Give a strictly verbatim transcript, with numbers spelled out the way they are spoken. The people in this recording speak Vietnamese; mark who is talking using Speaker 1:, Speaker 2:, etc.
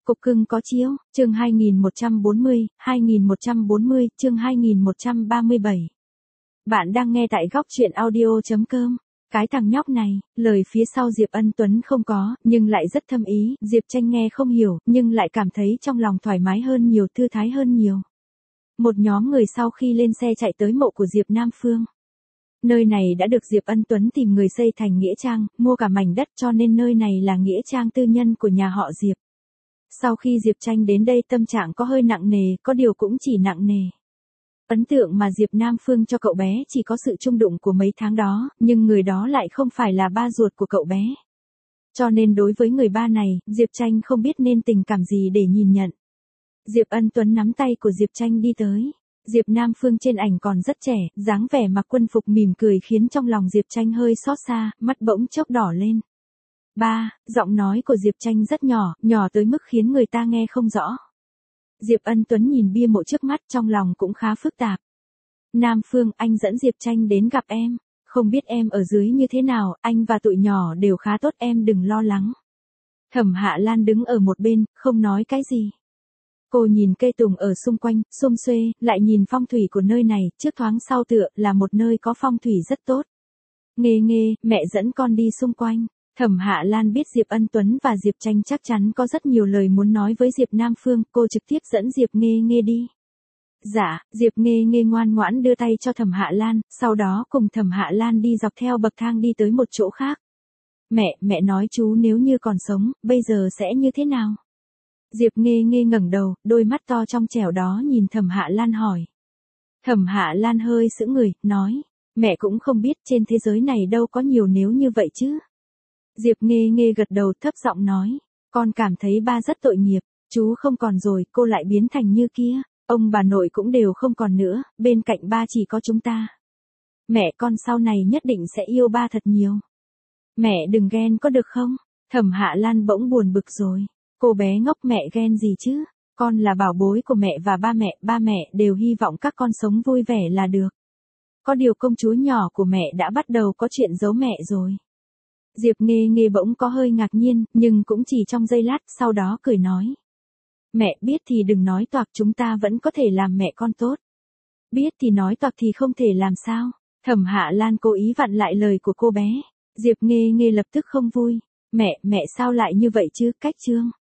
Speaker 1: Cục cưng có chiếu, chương hai nghìn một trăm bốn mươi, hai nghìn một trăm bốn mươi, chương hai nghìn một trăm ba mươi bảy. Bạn đang nghe tại góc truyện audio.com. Cái thằng nhóc này, lời phía sau Diệp Ân Tuấn không có, nhưng lại rất thâm ý, Diệp Tranh nghe không hiểu, nhưng lại cảm thấy trong lòng thoải mái hơn nhiều, thư thái hơn nhiều. Một nhóm người sau khi lên xe chạy tới mộ của Diệp Nam Phương. Nơi này đã được Diệp Ân Tuấn tìm người xây thành nghĩa trang, mua cả mảnh đất cho nên nơi này là nghĩa trang tư nhân của nhà họ Diệp. Sau khi Diệp Tranh đến đây tâm trạng có hơi nặng nề, có điều cũng chỉ nặng nề. Ấn tượng mà Diệp Nam Phương cho cậu bé chỉ có sự chung đụng của mấy tháng đó, nhưng người đó lại không phải là ba ruột của cậu bé. Cho nên đối với người ba này, Diệp Tranh không biết nên tình cảm gì để nhìn nhận. Diệp Ân Tuấn nắm tay của Diệp Tranh đi tới. Diệp Nam Phương trên ảnh còn rất trẻ, dáng vẻ mặc quân phục mỉm cười khiến trong lòng Diệp Tranh hơi xót xa, mắt bỗng chốc đỏ lên. Ba, giọng nói của Diệp Tranh rất nhỏ, nhỏ tới mức khiến người ta nghe không rõ. Diệp Ân Tuấn nhìn bia mộ trước mắt trong lòng cũng khá phức tạp. Nam Phương, anh dẫn Diệp Tranh đến gặp em. Không biết em ở dưới như thế nào, anh và tụi nhỏ đều khá tốt, em đừng lo lắng. Thẩm Hạ Lan đứng ở một bên, không nói cái gì. Cô nhìn cây tùng ở xung quanh, xum xuê, lại nhìn phong thủy của nơi này, trước thoáng sau tựa là một nơi có phong thủy rất tốt. Nghê nghê, mẹ dẫn con đi xung quanh. Thẩm Hạ Lan biết Diệp Ân Tuấn và Diệp Tranh chắc chắn có rất nhiều lời muốn nói với Diệp Nam Phương, cô trực tiếp dẫn Diệp Nghê Nghê đi. Dạ, Diệp Nghê Nghê ngoan ngoãn đưa tay cho Thẩm Hạ Lan, sau đó cùng Thẩm Hạ Lan đi dọc theo bậc thang đi tới một chỗ khác. Mẹ, mẹ nói chú nếu như còn sống, bây giờ sẽ như thế nào? Diệp Nghê Nghê ngẩng đầu, đôi mắt to trong trẻo đó nhìn Thẩm Hạ Lan hỏi. Thẩm Hạ Lan hơi sững người, nói, mẹ cũng không biết trên thế giới này đâu có nhiều nếu như vậy chứ. Diệp Nghê Nghê gật đầu thấp giọng nói, con cảm thấy ba rất tội nghiệp, chú không còn rồi, cô lại biến thành như kia, ông bà nội cũng đều không còn nữa, bên cạnh ba chỉ có chúng ta. Mẹ con sau này nhất định sẽ yêu ba thật nhiều. Mẹ đừng ghen có được không? Thẩm Hạ Lan bỗng buồn bực rồi, cô bé ngốc mẹ ghen gì chứ, con là bảo bối của mẹ và ba mẹ, ba mẹ đều hy vọng các con sống vui vẻ là được. Có điều công chúa nhỏ của mẹ đã bắt đầu có chuyện giấu mẹ rồi. Diệp Nghê Nghê bỗng có hơi ngạc nhiên, nhưng cũng chỉ trong giây lát, sau đó cười nói. Mẹ biết thì đừng nói toạc, chúng ta vẫn có thể làm mẹ con tốt. Biết thì nói toạc thì không thể làm sao? Thẩm Hạ Lan cố ý vặn lại lời của cô bé. Diệp Nghê Nghê lập tức không vui. Mẹ, mẹ sao lại như vậy chứ, cách chương.